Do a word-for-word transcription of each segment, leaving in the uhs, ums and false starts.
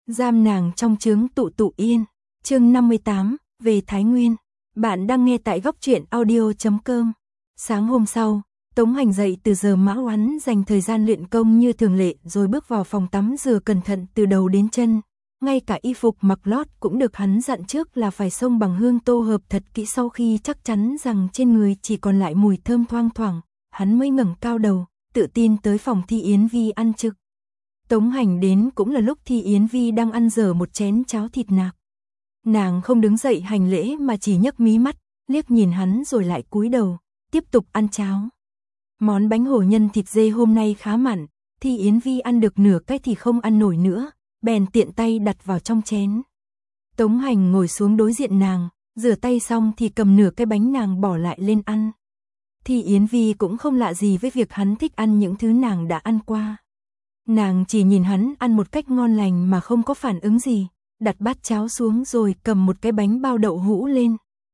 giam nàng trong trướng tụ tụ yên. Chương năm mươi tám, về Thái Nguyên. Bạn đang nghe tại góc truyện audio chấm com. Sáng hôm sau, Tống Hành dậy từ giờ mã oán dành thời gian luyện công như thường lệ rồi bước vào phòng tắm rửa cẩn thận từ đầu đến chân. Ngay cả y phục mặc lót cũng được hắn dặn trước là phải xông bằng hương tô hợp thật kỹ, sau khi chắc chắn rằng trên người chỉ còn lại mùi thơm thoang thoảng, hắn mới ngẩng cao đầu, tự tin tới phòng Thi Yến Vi ăn trực. Tống Hành đến cũng là lúc Thi Yến Vi đang ăn dở một chén cháo thịt nạc. Nàng không đứng dậy hành lễ mà chỉ nhấc mí mắt, liếc nhìn hắn rồi lại cúi đầu, tiếp tục ăn cháo. Món bánh hổ nhân thịt dê hôm nay khá mặn, Thi Yến Vi ăn được nửa cái thì không ăn nổi nữa, bèn tiện tay đặt vào trong chén. Tống Hành ngồi xuống đối diện nàng, rửa tay xong thì cầm nửa cái bánh nàng bỏ lại lên ăn. Thi Yến Vi cũng không lạ gì với việc hắn thích ăn những thứ nàng đã ăn qua. Nàng chỉ nhìn hắn ăn một cách ngon lành mà không có phản ứng gì, đặt bát cháo xuống rồi cầm một cái bánh bao đậu hũ lên.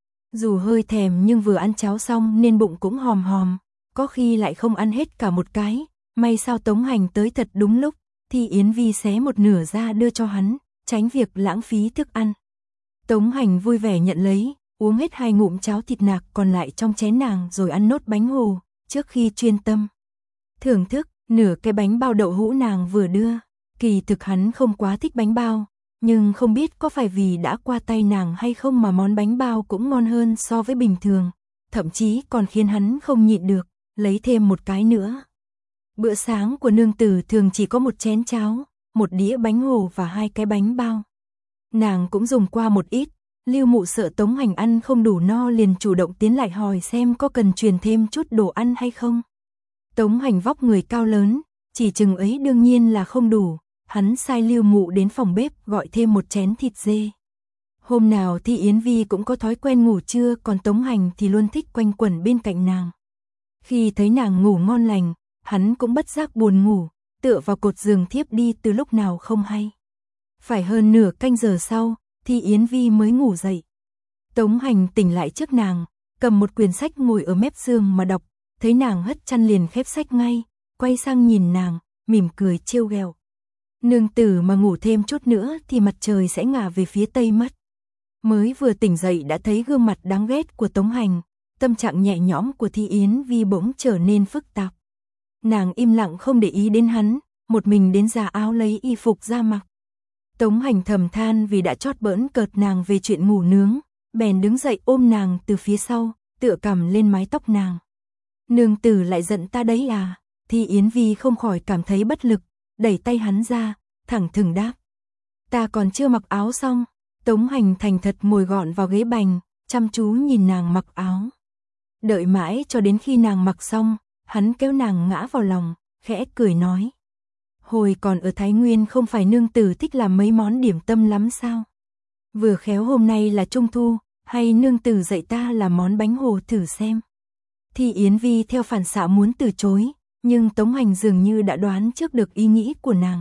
Dù hơi thèm nhưng vừa ăn cháo xong nên bụng cũng hòm hòm, có khi lại không ăn hết cả một cái. May sao Tống Hành tới thật đúng lúc, Thi Yến Vi xé một nửa ra đưa cho hắn, tránh việc lãng phí thức ăn. Tống Hành vui vẻ nhận lấy, uống hết hai ngụm cháo thịt nạc còn lại trong chén nàng rồi ăn nốt bánh hồ, trước khi chuyên tâm thưởng thức nửa cái bánh bao đậu hũ nàng vừa đưa. Kỳ thực hắn không quá thích bánh bao, nhưng không biết có phải vì đã qua tay nàng hay không mà món bánh bao cũng ngon hơn so với bình thường, thậm chí còn khiến hắn không nhịn được, lấy thêm một cái nữa. Bữa sáng của nương tử thường chỉ có một chén cháo, một đĩa bánh hồ và hai cái bánh bao. Nàng cũng dùng qua một ít, Lưu Mụ sợ Tống Hành ăn không đủ no liền chủ động tiến lại hỏi xem có cần truyền thêm chút đồ ăn hay không. Tống Hành vóc người cao lớn, chỉ chừng ấy đương nhiên là không đủ, hắn sai Lưu Mụ đến phòng bếp gọi thêm một chén thịt dê. Hôm nào Thi Yến Vi cũng có thói quen ngủ trưa, còn Tống Hành thì luôn thích quanh quẩn bên cạnh nàng. Khi thấy nàng ngủ ngon lành, hắn cũng bất giác buồn ngủ, tựa vào cột giường thiếp đi từ lúc nào không hay. Phải hơn nửa canh giờ sau, Thi Yến Vi mới ngủ dậy. Tống Hành tỉnh lại trước nàng, cầm một quyển sách ngồi ở mép giường mà đọc, thấy nàng hất chăn liền khép sách ngay, quay sang nhìn nàng, mỉm cười trêu ghẹo. Nương tử mà ngủ thêm chút nữa thì mặt trời sẽ ngả về phía tây mất. Mới vừa tỉnh dậy đã thấy gương mặt đáng ghét của Tống Hành, tâm trạng nhẹ nhõm của Thi Yến Vi bỗng trở nên phức tạp. Nàng im lặng không để ý đến hắn, một mình đến già áo lấy y phục ra mặc. Tống Hành thầm than vì đã chót bỡn cợt nàng về chuyện ngủ nướng, bèn đứng dậy ôm nàng từ phía sau, tựa cằm lên mái tóc nàng. Nương tử lại giận ta đấy à? Thi Yến Vi không khỏi cảm thấy bất lực, đẩy tay hắn ra, thẳng thừng đáp. Ta còn chưa mặc áo xong. Tống Hành thành thật ngồi gọn vào ghế bành, chăm chú nhìn nàng mặc áo. Đợi mãi cho đến khi nàng mặc xong, hắn kéo nàng ngã vào lòng, khẽ cười nói. Hồi còn ở Thái Nguyên không phải nương tử thích làm mấy món điểm tâm lắm sao? Vừa khéo hôm nay là Trung Thu, hay nương tử dạy ta làm món bánh hồ thử xem. Thi Yến Vi theo phản xạ muốn từ chối, nhưng Tống Hành dường như đã đoán trước được ý nghĩ của nàng.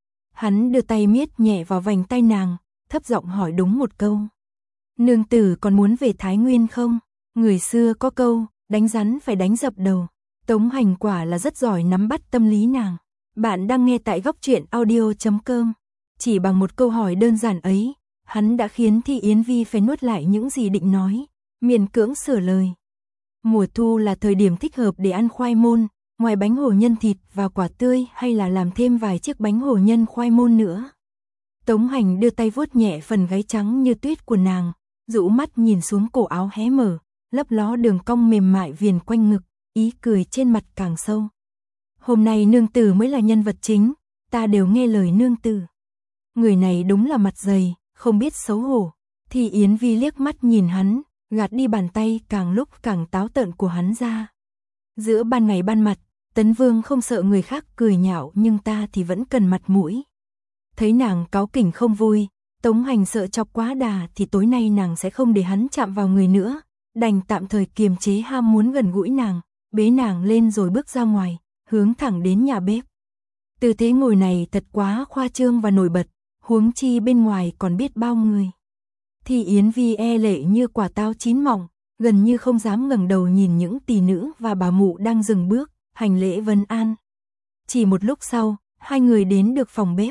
Hắn đưa tay miết nhẹ vào vành tay nàng, thấp giọng hỏi đúng một câu. Nương tử còn muốn về Thái Nguyên không? Người xưa có câu, đánh rắn phải đánh dập đầu. Tống Hành quả là rất giỏi nắm bắt tâm lý nàng. Bạn đang nghe tại góc truyện audio chấm com. Chỉ bằng một câu hỏi đơn giản ấy, hắn đã khiến Thi Yến Vi phải nuốt lại những gì định nói, miễn cưỡng sửa lời. Mùa thu là thời điểm thích hợp để ăn khoai môn, ngoài bánh hổ nhân thịt và quả tươi hay là làm thêm vài chiếc bánh hổ nhân khoai môn nữa. Tống Hành đưa tay vuốt nhẹ phần gáy trắng như tuyết của nàng, rũ mắt nhìn xuống cổ áo hé mở, lấp ló đường cong mềm mại viền quanh ngực, ý cười trên mặt càng sâu. Hôm nay nương tử mới là nhân vật chính, ta đều nghe lời nương tử. Người này đúng là mặt dày, không biết xấu hổ. Thì Yến Vi liếc mắt nhìn hắn, gạt đi bàn tay càng lúc càng táo tợn của hắn ra. Giữa ban ngày ban mặt, Tấn Vương không sợ người khác cười nhạo nhưng ta thì vẫn cần mặt mũi. Thấy nàng cáu kỉnh không vui, Tống Hành sợ chọc quá đà thì tối nay nàng sẽ không để hắn chạm vào người nữa, đành tạm thời kiềm chế ham muốn gần gũi nàng, bế nàng lên rồi bước ra ngoài, hướng thẳng đến nhà bếp. Tư thế ngồi này thật quá khoa trương và nổi bật, huống chi bên ngoài còn biết bao người. Thì Yến Vi e lệ như quả táo chín mọng, gần như không dám ngẩng đầu nhìn những tỷ nữ và bà mụ đang dừng bước, hành lễ vân an. Chỉ một lúc sau, hai người đến được phòng bếp.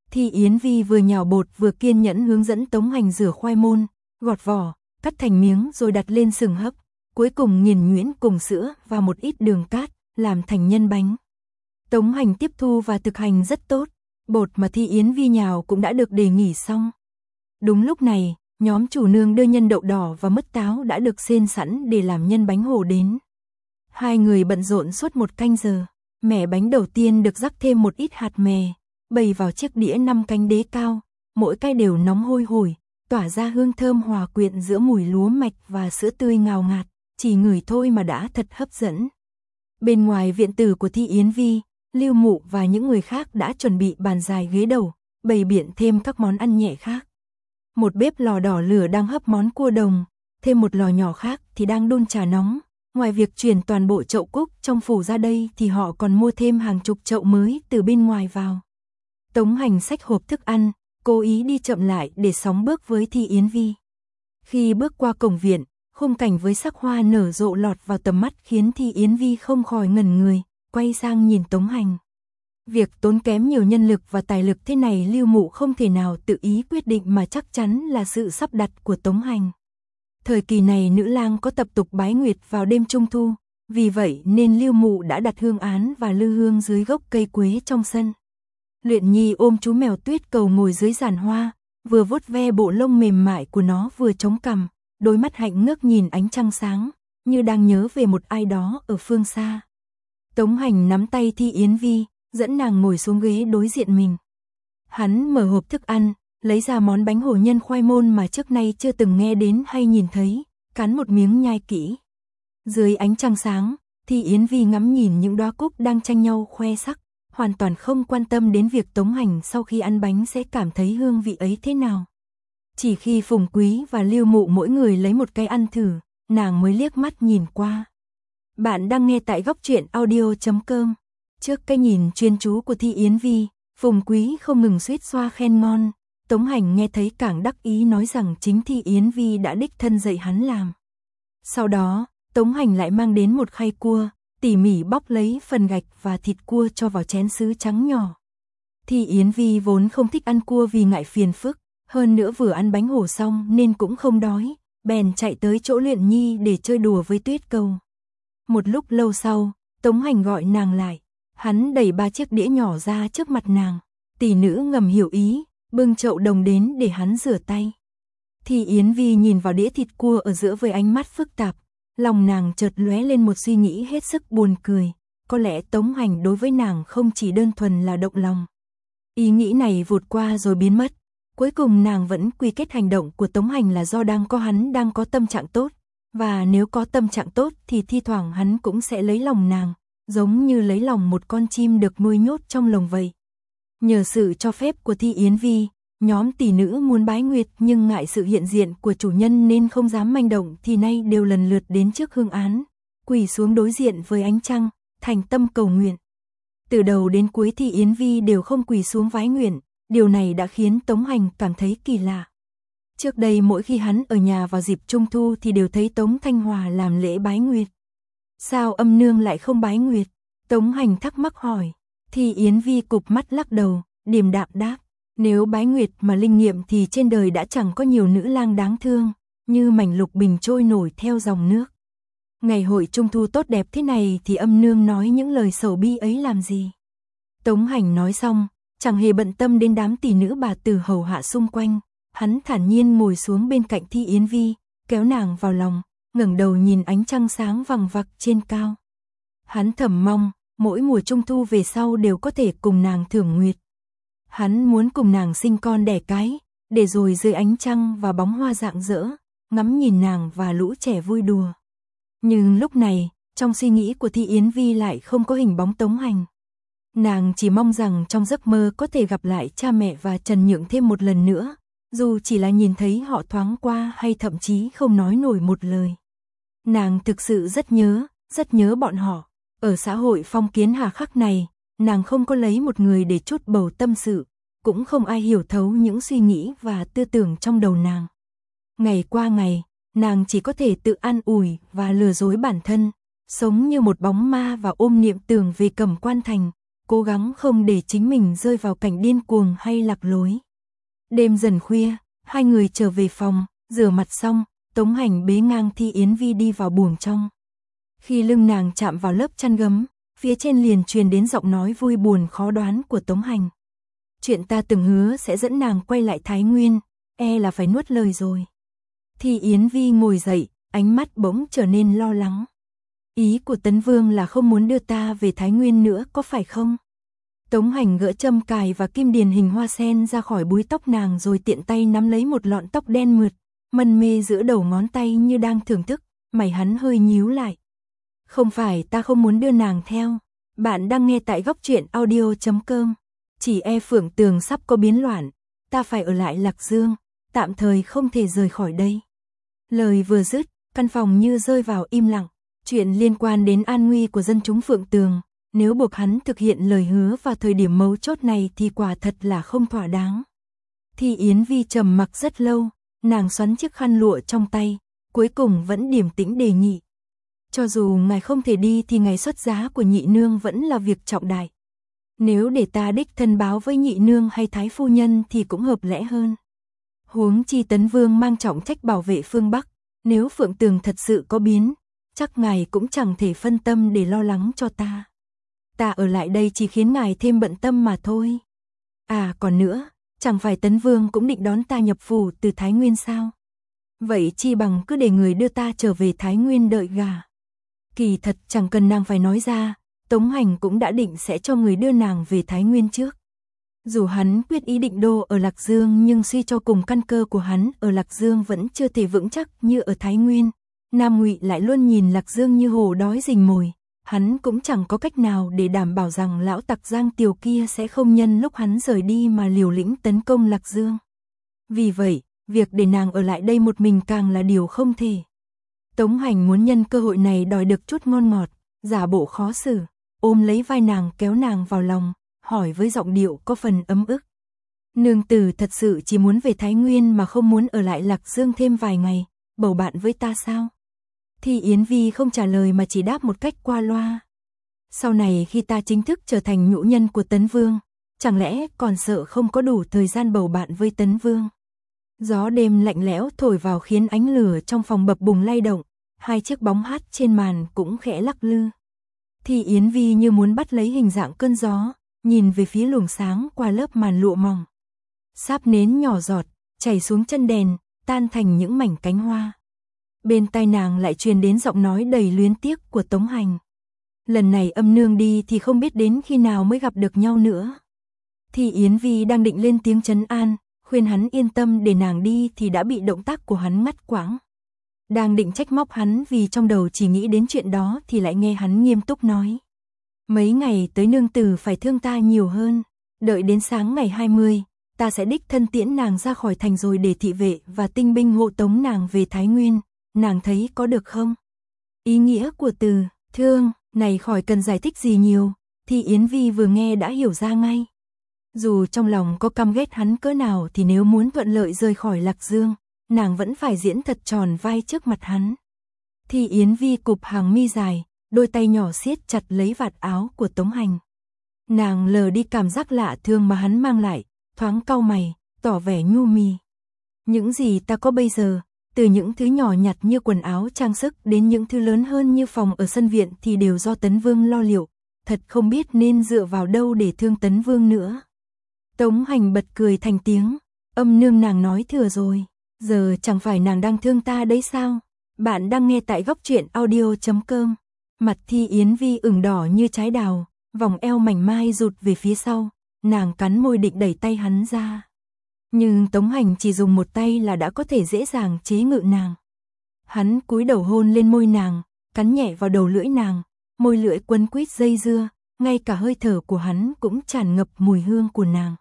Thi Yến Vi vừa nhào bột vừa kiên nhẫn hướng dẫn Tống Hành rửa khoai môn, gọt vỏ, cắt thành miếng rồi đặt lên sừng hấp, cuối cùng nghiền nhuyễn cùng sữa và một ít đường cát, làm thành nhân bánh. Tống Hành tiếp thu và thực hành rất tốt, bột mà Thi Yến Vi nhào cũng đã được đề nghỉ xong. Đúng lúc này, nhóm chủ nương đưa nhân đậu đỏ và mứt táo đã được xên sẵn để làm nhân bánh hồ đến. Hai người bận rộn suốt một canh giờ, mẻ bánh đầu tiên được rắc thêm một ít hạt mè, bày vào chiếc đĩa năm cánh đế cao, mỗi cái đều nóng hôi hổi, tỏa ra hương thơm hòa quyện giữa mùi lúa mạch và sữa tươi ngào ngạt, chỉ ngửi thôi mà đã thật hấp dẫn. Bên ngoài viện tử của Thi Yến Vi, Lưu Mụ và những người khác đã chuẩn bị bàn dài ghế đầu, bày biện thêm các món ăn nhẹ khác. Một bếp lò đỏ lửa đang hấp món cua đồng, thêm một lò nhỏ khác thì đang đun trà nóng. Ngoài việc chuyển toàn bộ chậu cúc trong phủ ra đây thì họ còn mua thêm hàng chục chậu mới từ bên ngoài vào. Tống Hành xách hộp thức ăn, cố ý đi chậm lại để sóng bước với Thi Yến Vi. Khi bước qua cổng viện, khung cảnh với sắc hoa nở rộ lọt vào tầm mắt khiến Thi Yến Vi không khỏi ngẩn người, quay sang nhìn Tống Hành. Việc tốn kém nhiều nhân lực và tài lực thế này Lưu Mụ không thể nào tự ý quyết định mà chắc chắn là sự sắp đặt của Tống Hành. Thời kỳ này nữ lang có tập tục bái nguyệt vào đêm trung thu, vì vậy nên Lưu Mụ đã đặt hương án và lư hương dưới gốc cây quế trong sân. Luyện Nhi ôm chú mèo tuyết cầu ngồi dưới giàn hoa, vừa vuốt ve bộ lông mềm mại của nó vừa chống cằm, đôi mắt hạnh ngước nhìn ánh trăng sáng, như đang nhớ về một ai đó ở phương xa. Tống Hành nắm tay Thi Yến Vi, dẫn nàng ngồi xuống ghế đối diện mình. Hắn mở hộp thức ăn, lấy ra món bánh hổ nhân khoai môn mà trước nay chưa từng nghe đến hay nhìn thấy, cắn một miếng nhai kỹ. Dưới ánh trăng sáng, Thi Yến Vi ngắm nhìn những đóa cúc đang tranh nhau khoe sắc, hoàn toàn không quan tâm đến việc Tống Hành sau khi ăn bánh sẽ cảm thấy hương vị ấy thế nào. Chỉ khi Phùng Quý và Lưu Mụ mỗi người lấy một cái ăn thử, nàng mới liếc mắt nhìn qua. Bạn đang nghe tại góc truyện audio chấm com. Trước cái nhìn chuyên chú của Thi Yến Vi, Phùng Quý không ngừng suýt xoa khen ngon. Tống Hành nghe thấy càng đắc ý nói rằng chính Thi Yến Vi đã đích thân dạy hắn làm. Sau đó, Tống Hành lại mang đến một khay cua, tỉ mỉ bóc lấy phần gạch và thịt cua cho vào chén sứ trắng nhỏ. Thi Yến Vi vốn không thích ăn cua vì ngại phiền phức, hơn nữa vừa ăn bánh hổ xong nên cũng không đói, bèn chạy tới chỗ Luyện Nhi để chơi đùa với tuyết cầu. Một lúc lâu sau, Tống Hành gọi nàng lại, hắn đẩy ba chiếc đĩa nhỏ ra trước mặt nàng, tỷ nữ ngầm hiểu ý, bưng chậu đồng đến để hắn rửa tay. Thi Yến Vi nhìn vào đĩa thịt cua ở giữa với ánh mắt phức tạp, lòng nàng chợt lóe lên một suy nghĩ hết sức buồn cười, có lẽ Tống Hành đối với nàng không chỉ đơn thuần là động lòng. Ý nghĩ này vụt qua rồi biến mất, cuối cùng nàng vẫn quy kết hành động của Tống Hành là do đang có hắn đang có tâm trạng tốt, và nếu có tâm trạng tốt thì thi thoảng hắn cũng sẽ lấy lòng nàng, giống như lấy lòng một con chim được nuôi nhốt trong lồng vậy. Nhờ sự cho phép của Thi Yến Vi, nhóm tỷ nữ muốn bái nguyệt nhưng ngại sự hiện diện của chủ nhân nên không dám manh động thì nay đều lần lượt đến trước hương án, quỳ xuống đối diện với ánh trăng, thành tâm cầu nguyện. Từ đầu đến cuối Thi Yến Vi đều không quỳ xuống vái nguyện, điều này đã khiến Tống Hành cảm thấy kỳ lạ. Trước đây mỗi khi hắn ở nhà vào dịp trung thu thì đều thấy Tống Thanh Hòa làm lễ bái nguyệt. Sao âm nương lại không bái nguyệt? Tống Hành thắc mắc hỏi. Thi Yến Vi cụp mắt lắc đầu, điềm đạm đáp. Nếu bái nguyệt mà linh nghiệm thì trên đời đã chẳng có nhiều nữ lang đáng thương, như mảnh lục bình trôi nổi theo dòng nước. Ngày hội trung thu tốt đẹp thế này thì âm nương nói những lời sầu bi ấy làm gì? Tống Hành nói xong, chẳng hề bận tâm đến đám tỷ nữ bà tử hầu hạ xung quanh. Hắn thản nhiên ngồi xuống bên cạnh Thi Yến Vi, kéo nàng vào lòng, ngẩng đầu nhìn ánh trăng sáng vằng vặc trên cao. Hắn thầm mong, mỗi mùa trung thu về sau đều có thể cùng nàng thưởng nguyệt. Hắn muốn cùng nàng sinh con đẻ cái, để rồi dưới ánh trăng và bóng hoa rạng rỡ, ngắm nhìn nàng và lũ trẻ vui đùa. Nhưng lúc này, trong suy nghĩ của Thi Yến Vi lại không có hình bóng Tống Hành. Nàng chỉ mong rằng trong giấc mơ có thể gặp lại cha mẹ và Trần Nhượng thêm một lần nữa, dù chỉ là nhìn thấy họ thoáng qua hay thậm chí không nói nổi một lời. Nàng thực sự rất nhớ, rất nhớ bọn họ. Ở xã hội phong kiến hà khắc này, nàng không có lấy một người để trút bầu tâm sự, cũng không ai hiểu thấu những suy nghĩ và tư tưởng trong đầu nàng. Ngày qua ngày, nàng chỉ có thể tự an ủi và lừa dối bản thân, sống như một bóng ma và ôm niệm tưởng về Cẩm Quan Thành, cố gắng không để chính mình rơi vào cảnh điên cuồng hay lạc lối. Đêm dần khuya, hai người trở về phòng, rửa mặt xong, Tống Hành bế ngang Thi Yến Vi đi vào buồng trong. Khi lưng nàng chạm vào lớp chăn gấm, phía trên liền truyền đến giọng nói vui buồn khó đoán của Tống Hành. Chuyện ta từng hứa sẽ dẫn nàng quay lại Thái Nguyên, e là phải nuốt lời rồi. Thi Yến Vi ngồi dậy, ánh mắt bỗng trở nên lo lắng. Ý của Tấn Vương là không muốn đưa ta về Thái Nguyên nữa có phải không? Tống Hành gỡ châm cài và kim điền hình hoa sen ra khỏi búi tóc nàng rồi tiện tay nắm lấy một lọn tóc đen mượt, mân mê giữa đầu ngón tay như đang thưởng thức, mày hắn hơi nhíu lại. Không phải ta không muốn đưa nàng theo, bạn đang nghe tại góc truyện audio chấm com. Chỉ e Phượng Tường sắp có biến loạn, ta phải ở lại Lạc Dương, tạm thời không thể rời khỏi đây. Lời vừa dứt, căn phòng như rơi vào im lặng, chuyện liên quan đến an nguy của dân chúng Phượng Tường, nếu buộc hắn thực hiện lời hứa vào thời điểm mấu chốt này thì quả thật là không thỏa đáng. Thi Yến Vi trầm mặc rất lâu, nàng xoắn chiếc khăn lụa trong tay, cuối cùng vẫn điềm tĩnh đề nghị. Cho dù ngài không thể đi thì ngày xuất giá của nhị nương vẫn là việc trọng đại. Nếu để ta đích thân báo với nhị nương hay thái phu nhân thì cũng hợp lẽ hơn. Huống chi Tấn Vương mang trọng trách bảo vệ phương Bắc, nếu Phượng Tường thật sự có biến, chắc ngài cũng chẳng thể phân tâm để lo lắng cho ta. Ta ở lại đây chỉ khiến ngài thêm bận tâm mà thôi. À còn nữa, chẳng phải Tấn Vương cũng định đón ta nhập phủ từ Thái Nguyên sao? Vậy chi bằng cứ để người đưa ta trở về Thái Nguyên đợi gà. Kỳ thật chẳng cần nàng phải nói ra, Tống Hành cũng đã định sẽ cho người đưa nàng về Thái Nguyên trước. Dù hắn quyết ý định đô ở Lạc Dương nhưng suy cho cùng căn cơ của hắn ở Lạc Dương vẫn chưa thể vững chắc như ở Thái Nguyên. Nam Ngụy lại luôn nhìn Lạc Dương như hổ đói rình mồi, hắn cũng chẳng có cách nào để đảm bảo rằng lão tặc Giang Tiều kia sẽ không nhân lúc hắn rời đi mà liều lĩnh tấn công Lạc Dương. Vì vậy, việc để nàng ở lại đây một mình càng là điều không thể. Tống Hành muốn nhân cơ hội này đòi được chút ngon ngọt, giả bộ khó xử, ôm lấy vai nàng kéo nàng vào lòng, hỏi với giọng điệu có phần ấm ức. Nương tử thật sự chỉ muốn về Thái Nguyên mà không muốn ở lại Lạc Dương thêm vài ngày, bầu bạn với ta sao? Thi Yến Vi không trả lời mà chỉ đáp một cách qua loa. Sau này khi ta chính thức trở thành nhũ nhân của Tấn Vương, chẳng lẽ còn sợ không có đủ thời gian bầu bạn với Tấn Vương? Gió đêm lạnh lẽo thổi vào khiến ánh lửa trong phòng bập bùng lay động, hai chiếc bóng hát trên màn cũng khẽ lắc lư. Thi Yến Vi như muốn bắt lấy hình dạng cơn gió, nhìn về phía luồng sáng qua lớp màn lụa mỏng. Sáp nến nhỏ giọt, chảy xuống chân đèn, tan thành những mảnh cánh hoa. Bên tai nàng lại truyền đến giọng nói đầy luyến tiếc của Tống Hành. Lần này âm nương đi thì không biết đến khi nào mới gặp được nhau nữa. Thi Yến Vi đang định lên tiếng trấn an, khuyên hắn yên tâm để nàng đi thì đã bị động tác của hắn ngắt quãng. Đang định trách móc hắn vì trong đầu chỉ nghĩ đến chuyện đó thì lại nghe hắn nghiêm túc nói. Mấy ngày tới nương tử phải thương ta nhiều hơn, đợi đến sáng ngày hai mươi, ta sẽ đích thân tiễn nàng ra khỏi thành rồi để thị vệ và tinh binh hộ tống nàng về Thái Nguyên, nàng thấy có được không? Ý nghĩa của từ thương này khỏi cần giải thích gì nhiều, thì Yến Vi vừa nghe đã hiểu ra ngay. Dù trong lòng có căm ghét hắn cỡ nào thì nếu muốn thuận lợi rời khỏi Lạc Dương, nàng vẫn phải diễn thật tròn vai trước mặt hắn. Thì Yến Vi cụp hàng mi dài, đôi tay nhỏ siết chặt lấy vạt áo của Tống Hành. Nàng lờ đi cảm giác lạ thường mà hắn mang lại, thoáng cau mày, tỏ vẻ nhu mì. Những gì ta có bây giờ, từ những thứ nhỏ nhặt như quần áo trang sức đến những thứ lớn hơn như phòng ở sân viện thì đều do Tấn Vương lo liệu, thật không biết nên dựa vào đâu để thương Tấn Vương nữa. Tống Hành bật cười thành tiếng, âm nương nàng nói thừa rồi, giờ chẳng phải nàng đang thương ta đấy sao? Bạn đang nghe tại góc truyện audio chấm com. Mặt Thi Yến Vi ửng đỏ như trái đào, vòng eo mảnh mai rụt về phía sau, nàng cắn môi định đẩy tay hắn ra. Nhưng Tống Hành chỉ dùng một tay là đã có thể dễ dàng chế ngự nàng. Hắn cúi đầu hôn lên môi nàng, cắn nhẹ vào đầu lưỡi nàng, môi lưỡi quấn quýt dây dưa, ngay cả hơi thở của hắn cũng tràn ngập mùi hương của nàng.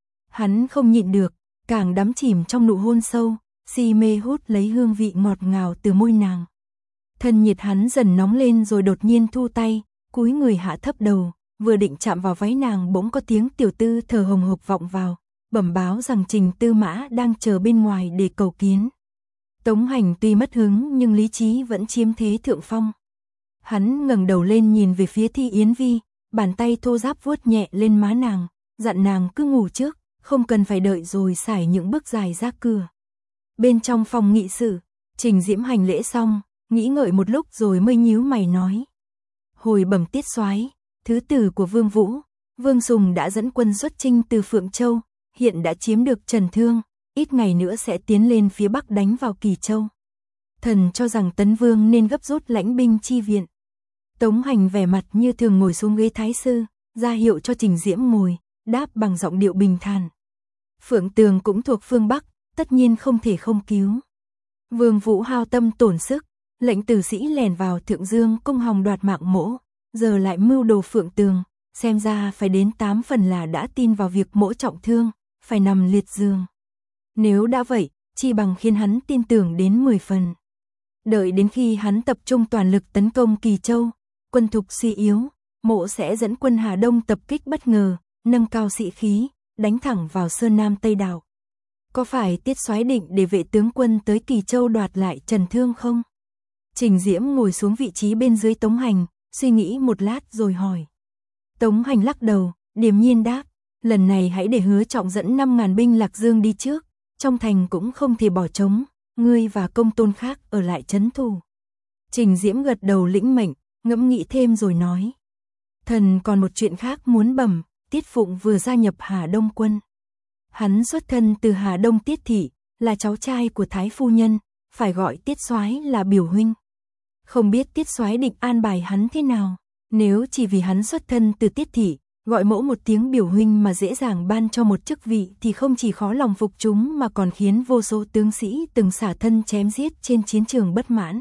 Hắn không nhịn được, càng đắm chìm trong nụ hôn sâu, si mê hút lấy hương vị ngọt ngào từ môi nàng. Thân nhiệt hắn dần nóng lên rồi đột nhiên thu tay, cúi người hạ thấp đầu, vừa định chạm vào váy nàng bỗng có tiếng tiểu tư thở hồng hộc vọng vào, bẩm báo rằng Trình Tư Mã đang chờ bên ngoài để cầu kiến. Tống Hành tuy mất hứng nhưng lý trí vẫn chiếm thế thượng phong. Hắn ngẩng đầu lên nhìn về phía Thi Yến Vi, bàn tay thô ráp vuốt nhẹ lên má nàng, dặn nàng cứ ngủ trước, không cần phải đợi rồi xài những bước dài ra cửa. Bên trong phòng nghị sự, Trình Diễm hành lễ xong, nghĩ ngợi một lúc rồi mới nhíu mày nói. Hồi bẩm tiết soái, thứ tử của Vương Vũ, Vương Sùng đã dẫn quân xuất chinh từ Phượng Châu, hiện đã chiếm được Trần Thương, ít ngày nữa sẽ tiến lên phía Bắc đánh vào Kỳ Châu. Thần cho rằng Tấn Vương nên gấp rút lãnh binh chi viện. Tống Hành vẻ mặt như thường ngồi xuống ghế thái sư, ra hiệu cho Trình Diễm ngồi, đáp bằng giọng điệu bình thản. Phượng Tường cũng thuộc phương Bắc, tất nhiên không thể không cứu. Vương Vũ hao tâm tổn sức, lệnh tử sĩ lèn vào Thượng Dương cung hòng đoạt mạng mỗ, giờ lại mưu đồ Phượng Tường, xem ra phải đến tám phần là đã tin vào việc mỗ trọng thương, phải nằm liệt giường. Nếu đã vậy, chi bằng khiến hắn tin tưởng đến mười phần. Đợi đến khi hắn tập trung toàn lực tấn công Kỳ Châu, quân thục suy yếu, mỗ sẽ dẫn quân Hà Đông tập kích bất ngờ, nâng cao sĩ khí, đánh thẳng vào Sơn Nam Tây Đảo. Có phải tiết soái định để vệ tướng quân tới Kỳ Châu đoạt lại Trần Thương không? Trình Diễm ngồi xuống vị trí bên dưới Tống Hành, suy nghĩ một lát rồi hỏi. Tống Hành lắc đầu, điềm nhiên đáp, lần này hãy để Hứa Trọng dẫn năm ngàn binh Lạc Dương đi trước, trong thành cũng không thể bỏ trống, ngươi và công tôn khác ở lại trấn thủ. Trình Diễm gật đầu lĩnh mệnh, ngẫm nghĩ thêm rồi nói. Thần còn một chuyện khác muốn bẩm, Tiết Phụng vừa gia nhập Hà Đông quân. Hắn xuất thân từ Hà Đông Tiết thị, là cháu trai của Thái phu nhân, phải gọi Tiết soái là biểu huynh. Không biết Tiết soái định an bài hắn thế nào, nếu chỉ vì hắn xuất thân từ Tiết thị, gọi mỗ một tiếng biểu huynh mà dễ dàng ban cho một chức vị thì không chỉ khó lòng phục chúng mà còn khiến vô số tướng sĩ từng xả thân chém giết trên chiến trường bất mãn.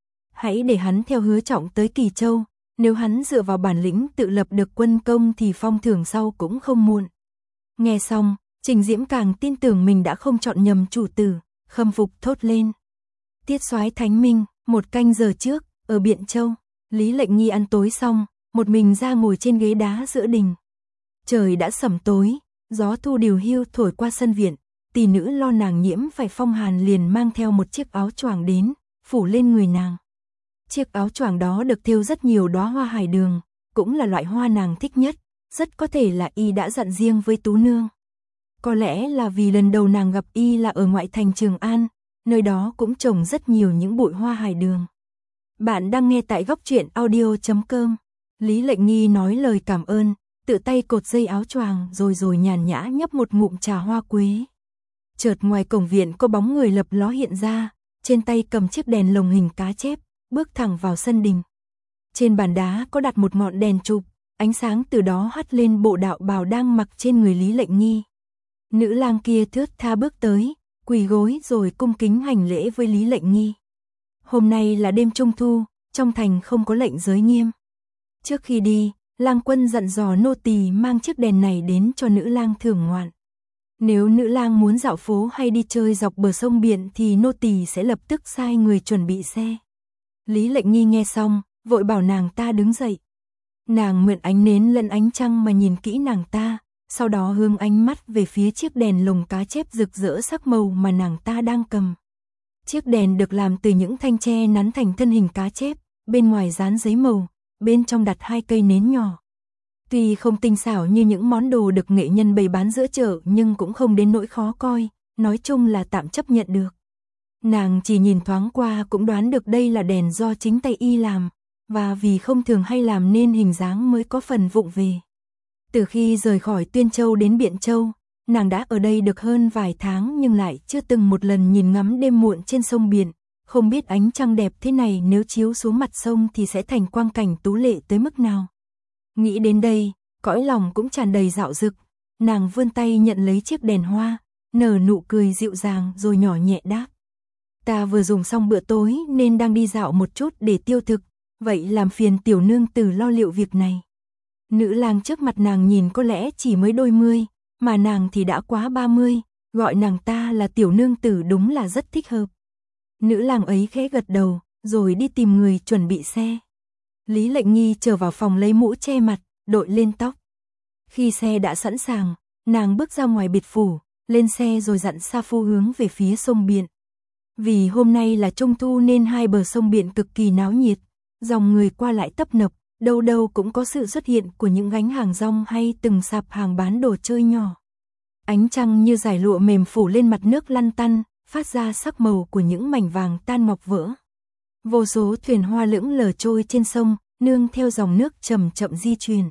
Hãy để hắn theo Hứa Trọng tới Kỳ Châu, nếu hắn dựa vào bản lĩnh tự lập được quân công thì phong thưởng sau cũng không muộn. Nghe xong, Trình Diễm càng tin tưởng mình đã không chọn nhầm chủ tử, khâm phục thốt lên. Tiết soái thánh minh, một canh giờ trước, ở Biện Châu, Lý Lệnh Nghi ăn tối xong, một mình ra ngồi trên ghế đá giữa đình. Trời đã sẩm tối, gió thu điều hiu thổi qua sân viện, tỷ nữ lo nàng nhiễm phải phong hàn liền mang theo một chiếc áo choàng đến, phủ lên người nàng. Chiếc áo choàng đó được thêu rất nhiều đóa hoa hải đường, cũng là loại hoa nàng thích nhất, rất có thể là y đã dặn riêng với Tú Nương. Có lẽ là vì lần đầu nàng gặp y là ở ngoại thành Trường An, nơi đó cũng trồng rất nhiều những bụi hoa hải đường. Bạn đang nghe tại góc truyện audio chấm com. Lý Lệnh Nghi nói lời cảm ơn, tự tay cột dây áo choàng rồi rồi nhàn nhã nhấp một ngụm trà hoa quế. Chợt ngoài cổng viện có bóng người lập ló hiện ra, trên tay cầm chiếc đèn lồng hình cá chép, bước thẳng vào sân đình. Trên bàn đá có đặt một ngọn đèn chụp, ánh sáng từ đó hắt lên bộ đạo bào đang mặc trên người Lý Lệnh Nghi. Nữ lang kia thướt tha bước tới, quỳ gối rồi cung kính hành lễ với Lý Lệnh Nghi. Hôm nay là đêm trung thu, trong thành không có lệnh giới nghiêm. Trước khi đi, lang quân dặn dò nô tỳ mang chiếc đèn này đến cho nữ lang thưởng ngoạn. Nếu nữ lang muốn dạo phố hay đi chơi dọc bờ sông biển thì nô tỳ sẽ lập tức sai người chuẩn bị xe. Lý Lệnh Nghi nghe xong, vội bảo nàng ta đứng dậy. Nàng mượn ánh nến lẫn ánh trăng mà nhìn kỹ nàng ta, sau đó hướng ánh mắt về phía chiếc đèn lồng cá chép rực rỡ sắc màu mà nàng ta đang cầm. Chiếc đèn được làm từ những thanh tre nắn thành thân hình cá chép, bên ngoài dán giấy màu, bên trong đặt hai cây nến nhỏ. Tuy không tinh xảo như những món đồ được nghệ nhân bày bán giữa chợ nhưng cũng không đến nỗi khó coi, nói chung là tạm chấp nhận được. Nàng chỉ nhìn thoáng qua cũng đoán được đây là đèn do chính tay y làm, và vì không thường hay làm nên hình dáng mới có phần vụng về. Từ khi rời khỏi Tuyên Châu đến Biện Châu, nàng đã ở đây được hơn vài tháng nhưng lại chưa từng một lần nhìn ngắm đêm muộn trên sông biển, không biết ánh trăng đẹp thế này nếu chiếu xuống mặt sông thì sẽ thành quang cảnh tú lệ tới mức nào. Nghĩ đến đây, cõi lòng cũng tràn đầy dạo dực, nàng vươn tay nhận lấy chiếc đèn hoa, nở nụ cười dịu dàng rồi nhỏ nhẹ đáp. Ta vừa dùng xong bữa tối nên đang đi dạo một chút để tiêu thực, vậy làm phiền tiểu nương tử lo liệu việc này. Nữ lang trước mặt nàng nhìn có lẽ chỉ mới đôi mươi, mà nàng thì đã quá ba mươi, gọi nàng ta là tiểu nương tử đúng là rất thích hợp. Nữ lang ấy khẽ gật đầu, rồi đi tìm người chuẩn bị xe. Lý Lệnh Nghi trở vào phòng lấy mũ che mặt, đội lên tóc. Khi xe đã sẵn sàng, nàng bước ra ngoài biệt phủ, lên xe rồi dặn sa phu hướng về phía sông biển. Vì hôm nay là trung thu nên hai bờ sông biển cực kỳ náo nhiệt, dòng người qua lại tấp nập, đâu đâu cũng có sự xuất hiện của những gánh hàng rong hay từng sạp hàng bán đồ chơi nhỏ. Ánh trăng như dải lụa mềm phủ lên mặt nước lăn tăn, phát ra sắc màu của những mảnh vàng tan mọc vỡ. Vô số thuyền hoa lững lờ trôi trên sông, nương theo dòng nước chậm chậm di chuyển.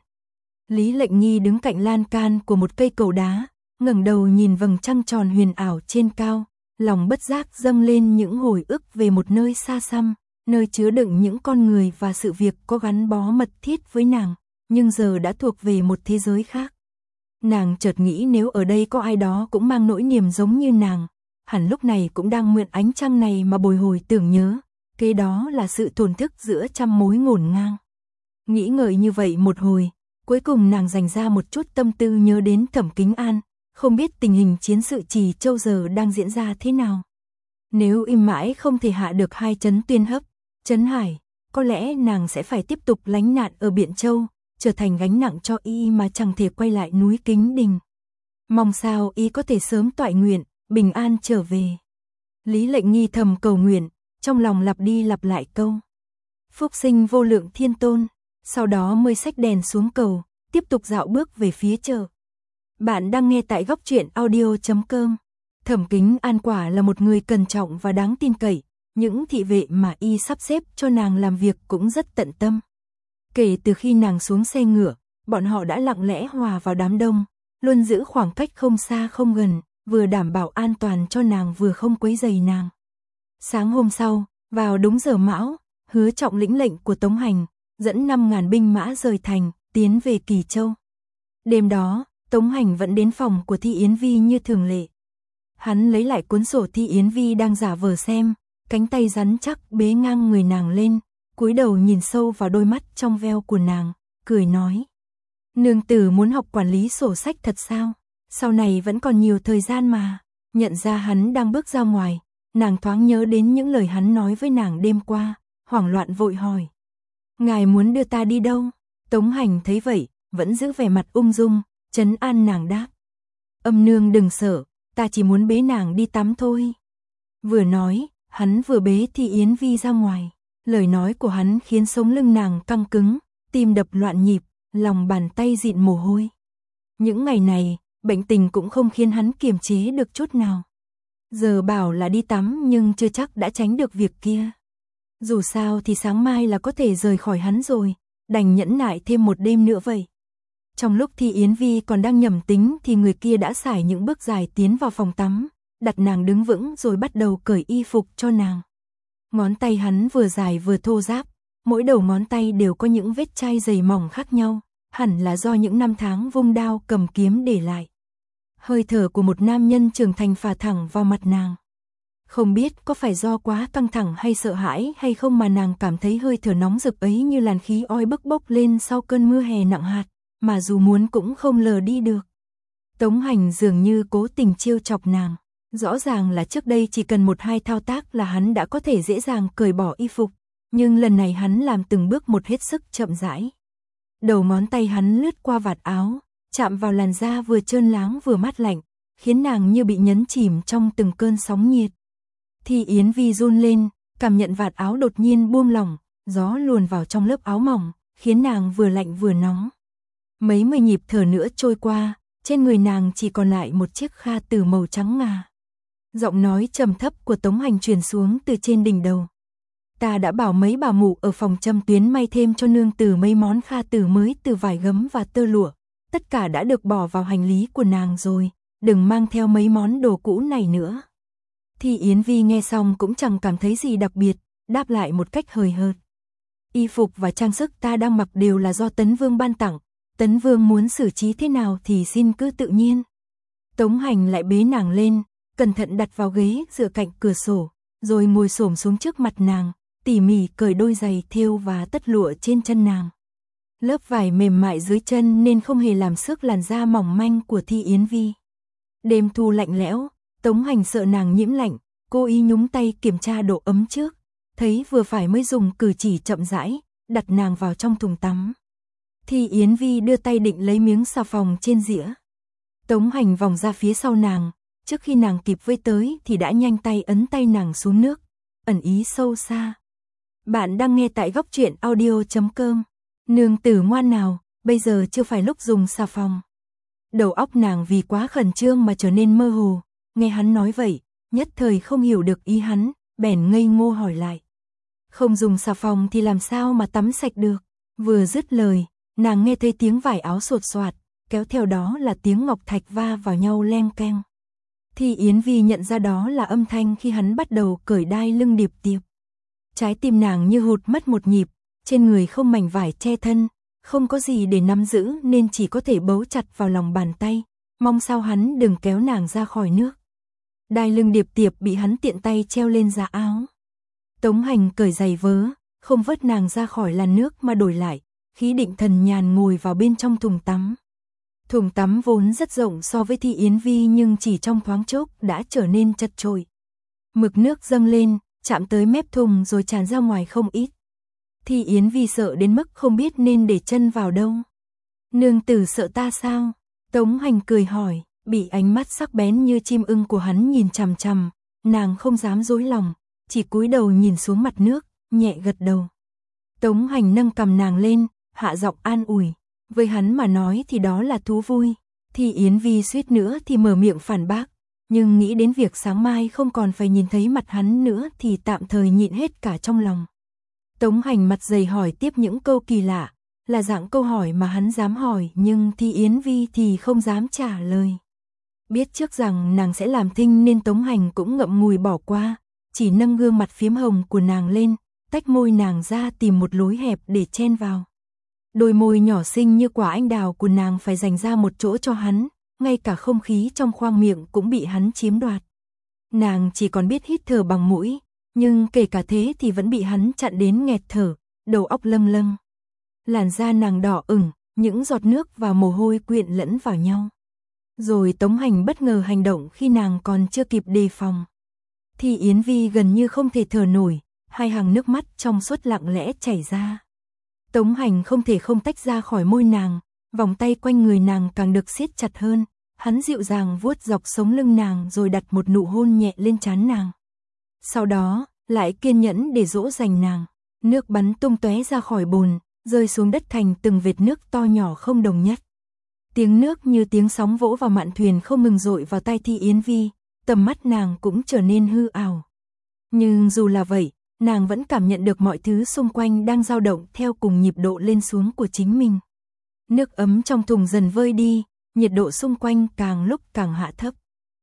Lý Lệnh Nghi đứng cạnh lan can của một cây cầu đá, ngẩng đầu nhìn vầng trăng tròn huyền ảo trên cao, lòng bất giác dâng lên những hồi ức về một nơi xa xăm, nơi chứa đựng những con người và sự việc có gắn bó mật thiết với nàng, nhưng giờ đã thuộc về một thế giới khác. Nàng chợt nghĩ nếu ở đây có ai đó cũng mang nỗi niềm giống như nàng, hẳn lúc này cũng đang mượn ánh trăng này mà bồi hồi tưởng nhớ, kế đó là sự thổn thức giữa trăm mối ngổn ngang. Nghĩ ngợi như vậy một hồi, cuối cùng nàng dành ra một chút tâm tư nhớ đến Thẩm Kính An, không biết tình hình chiến sự Trì Châu giờ đang diễn ra thế nào. Nếu im mãi không thể hạ được hai trấn Tuyên Hấp, Trấn Hải, có lẽ nàng sẽ phải tiếp tục lánh nạn ở Biện Châu, trở thành gánh nặng cho y mà chẳng thể quay lại núi Kính Đình. Mong sao y có thể sớm toại nguyện, bình an trở về. Lý Lệnh Nghi thầm cầu nguyện, trong lòng lặp đi lặp lại câu phúc sinh vô lượng thiên tôn, sau đó mới xách đèn xuống cầu, tiếp tục dạo bước về phía chợ. Bạn đang nghe tại góc truyện audio chấm com. Thẩm Kính An quả là một người cẩn trọng và đáng tin cậy, những thị vệ mà y sắp xếp cho nàng làm việc cũng rất tận tâm. Kể từ khi nàng xuống xe ngựa, bọn họ đã lặng lẽ hòa vào đám đông, luôn giữ khoảng cách không xa không gần, vừa đảm bảo an toàn cho nàng vừa không quấy rầy nàng. Sáng hôm sau, vào đúng giờ mão, Hứa Trọng lĩnh lệnh của Tống Hành, dẫn năm ngàn binh mã rời thành, tiến về Kỳ Châu. Đêm đó, Tống Hành vẫn đến phòng của Thi Yến Vi như thường lệ. Hắn lấy lại cuốn sổ Thi Yến Vi đang giả vờ xem, cánh tay rắn chắc bế ngang người nàng lên, cúi đầu nhìn sâu vào đôi mắt trong veo của nàng, cười nói: "Nương tử muốn học quản lý sổ sách thật sao? Sau này vẫn còn nhiều thời gian mà." Nhận ra hắn đang bước ra ngoài, nàng thoáng nhớ đến những lời hắn nói với nàng đêm qua, hoảng loạn vội hỏi: "Ngài muốn đưa ta đi đâu?" Tống Hành thấy vậy, vẫn giữ vẻ mặt ung dung, trấn an nàng đáp: "Âm nương đừng sợ, ta chỉ muốn bế nàng đi tắm thôi." Vừa nói, hắn vừa bế Thi Yến Vi ra ngoài. Lời nói của hắn khiến sống lưng nàng căng cứng, tim đập loạn nhịp, lòng bàn tay dịn mồ hôi. Những ngày này, bệnh tình cũng không khiến hắn kiềm chế được chút nào. Giờ bảo là đi tắm nhưng chưa chắc đã tránh được việc kia. Dù sao thì sáng mai là có thể rời khỏi hắn rồi, đành nhẫn nại thêm một đêm nữa vậy. Trong lúc Thi Yến Vi còn đang nhẩm tính thì người kia đã xải những bước dài tiến vào phòng tắm, đặt nàng đứng vững rồi bắt đầu cởi y phục cho nàng. Ngón tay hắn vừa dài vừa thô ráp, mỗi đầu ngón tay đều có những vết chai dày mỏng khác nhau, hẳn là do những năm tháng vung đao cầm kiếm để lại. Hơi thở của một nam nhân trưởng thành phả thẳng vào mặt nàng. Không biết có phải do quá căng thẳng hay sợ hãi hay không mà nàng cảm thấy hơi thở nóng rực ấy như làn khí oi bức bốc lên sau cơn mưa hè nặng hạt, mà dù muốn cũng không lờ đi được. Tống Hành dường như cố tình trêu chọc nàng. Rõ ràng là trước đây chỉ cần một hai thao tác là hắn đã có thể dễ dàng cởi bỏ y phục, nhưng lần này hắn làm từng bước một hết sức chậm rãi. Đầu ngón tay hắn lướt qua vạt áo, chạm vào làn da vừa trơn láng vừa mát lạnh, khiến nàng như bị nhấn chìm trong từng cơn sóng nhiệt. Thi Yến Vi run lên, cảm nhận vạt áo đột nhiên buông lỏng, gió luồn vào trong lớp áo mỏng, khiến nàng vừa lạnh vừa nóng. Mấy mươi nhịp thở nữa trôi qua, trên người nàng chỉ còn lại một chiếc kha tử màu trắng ngà. Giọng nói trầm thấp của Tống Hành truyền xuống từ trên đỉnh đầu. "Ta đã bảo mấy bà mụ ở phòng châm tuyến may thêm cho nương tử mấy món kha tử mới từ vải gấm và tơ lụa, tất cả đã được bỏ vào hành lý của nàng rồi, đừng mang theo mấy món đồ cũ này nữa." Thi Yến Vi nghe xong cũng chẳng cảm thấy gì đặc biệt, đáp lại một cách hời hợt: "Y phục và trang sức ta đang mặc đều là do Tấn Vương ban tặng, Tấn Vương muốn xử trí thế nào thì xin cứ tự nhiên." Tống Hành lại bế nàng lên, cẩn thận đặt vào ghế dựa cạnh cửa sổ, rồi ngồi xổm xuống trước mặt nàng, tỉ mỉ cởi đôi giày thêu và tất lụa trên chân nàng. Lớp vải mềm mại dưới chân nên không hề làm xước làn da mỏng manh của Thi Yến Vi. Đêm thu lạnh lẽo, Tống Hành sợ nàng nhiễm lạnh, cô ý nhúng tay kiểm tra độ ấm trước, thấy vừa phải mới dùng cử chỉ chậm rãi, đặt nàng vào trong thùng tắm. Thi Yến Vi đưa tay định lấy miếng xà phòng trên dĩa. Tống Hành vòng ra phía sau nàng, trước khi nàng kịp vây tới thì đã nhanh tay ấn tay nàng xuống nước, ẩn ý sâu xa. Bạn đang nghe tại góc truyện audio chấm com. Nương tử ngoan nào, bây giờ chưa phải lúc dùng xà phòng. Đầu óc nàng vì quá khẩn trương mà trở nên mơ hồ, nghe hắn nói vậy, nhất thời không hiểu được ý hắn, bèn ngây ngô hỏi lại. Không dùng xà phòng thì làm sao mà tắm sạch được? Vừa dứt lời, nàng nghe thấy tiếng vải áo sột soạt, kéo theo đó là tiếng ngọc thạch va vào nhau leng keng. Thì Yến Vi nhận ra đó là âm thanh khi hắn bắt đầu cởi đai lưng Điệp Điệp. Trái tim nàng như hụt mất một nhịp, trên người không mảnh vải che thân, không có gì để nắm giữ nên chỉ có thể bấu chặt vào lòng bàn tay, mong sao hắn đừng kéo nàng ra khỏi nước. Đai lưng Điệp Điệp bị hắn tiện tay treo lên giá áo. Tống Hành cởi giày vớ, không vớt nàng ra khỏi làn nước mà đổi lại, khí định thần nhàn ngồi vào bên trong thùng tắm. Thùng tắm vốn rất rộng so với Thi Yến Vi nhưng chỉ trong thoáng chốc đã trở nên chật chội. Mực nước dâng lên, chạm tới mép thùng rồi tràn ra ngoài không ít. Thi Yến Vi sợ đến mức không biết nên để chân vào đâu. Nương tử sợ ta sao? Tống Hành cười hỏi, bị ánh mắt sắc bén như chim ưng của hắn nhìn chằm chằm, nàng không dám dối lòng, chỉ cúi đầu nhìn xuống mặt nước, nhẹ gật đầu. Tống Hành nâng cầm nàng lên, hạ giọng an ủi, với hắn mà nói thì đó là thú vui. Thi Yến Vi suýt nữa thì mở miệng phản bác, nhưng nghĩ đến việc sáng mai không còn phải nhìn thấy mặt hắn nữa thì tạm thời nhịn hết cả trong lòng. Tống Hành mặt dày hỏi tiếp những câu kỳ lạ, là dạng câu hỏi mà hắn dám hỏi nhưng Thi Yến Vi thì không dám trả lời. Biết trước rằng nàng sẽ làm thinh nên Tống Hành cũng ngậm ngùi bỏ qua, chỉ nâng gương mặt phiếm hồng của nàng lên, tách môi nàng ra tìm một lối hẹp để chen vào. Đôi môi nhỏ xinh như quả anh đào của nàng phải dành ra một chỗ cho hắn, ngay cả không khí trong khoang miệng cũng bị hắn chiếm đoạt. Nàng chỉ còn biết hít thở bằng mũi, nhưng kể cả thế thì vẫn bị hắn chặn đến nghẹt thở, đầu óc lâng lâng. Làn da nàng đỏ ửng, những giọt nước và mồ hôi quyện lẫn vào nhau. Rồi Tống Hành bất ngờ hành động khi nàng còn chưa kịp đề phòng. Thì Yến Vi gần như không thể thở nổi, hai hàng nước mắt trong suốt lặng lẽ chảy ra. Tống Hành không thể không tách ra khỏi môi nàng, vòng tay quanh người nàng càng được siết chặt hơn, hắn dịu dàng vuốt dọc sống lưng nàng rồi đặt một nụ hôn nhẹ lên trán nàng. Sau đó, lại kiên nhẫn để dỗ dành nàng, nước bắn tung tóe ra khỏi bồn, rơi xuống đất thành từng vệt nước to nhỏ không đồng nhất. Tiếng nước như tiếng sóng vỗ vào mạn thuyền không ngừng dội vào tai Thi Yến Vi, tầm mắt nàng cũng trở nên hư ảo. Nhưng dù là vậy, nàng vẫn cảm nhận được mọi thứ xung quanh đang dao động theo cùng nhịp độ lên xuống của chính mình. Nước ấm trong thùng dần vơi đi, nhiệt độ xung quanh càng lúc càng hạ thấp.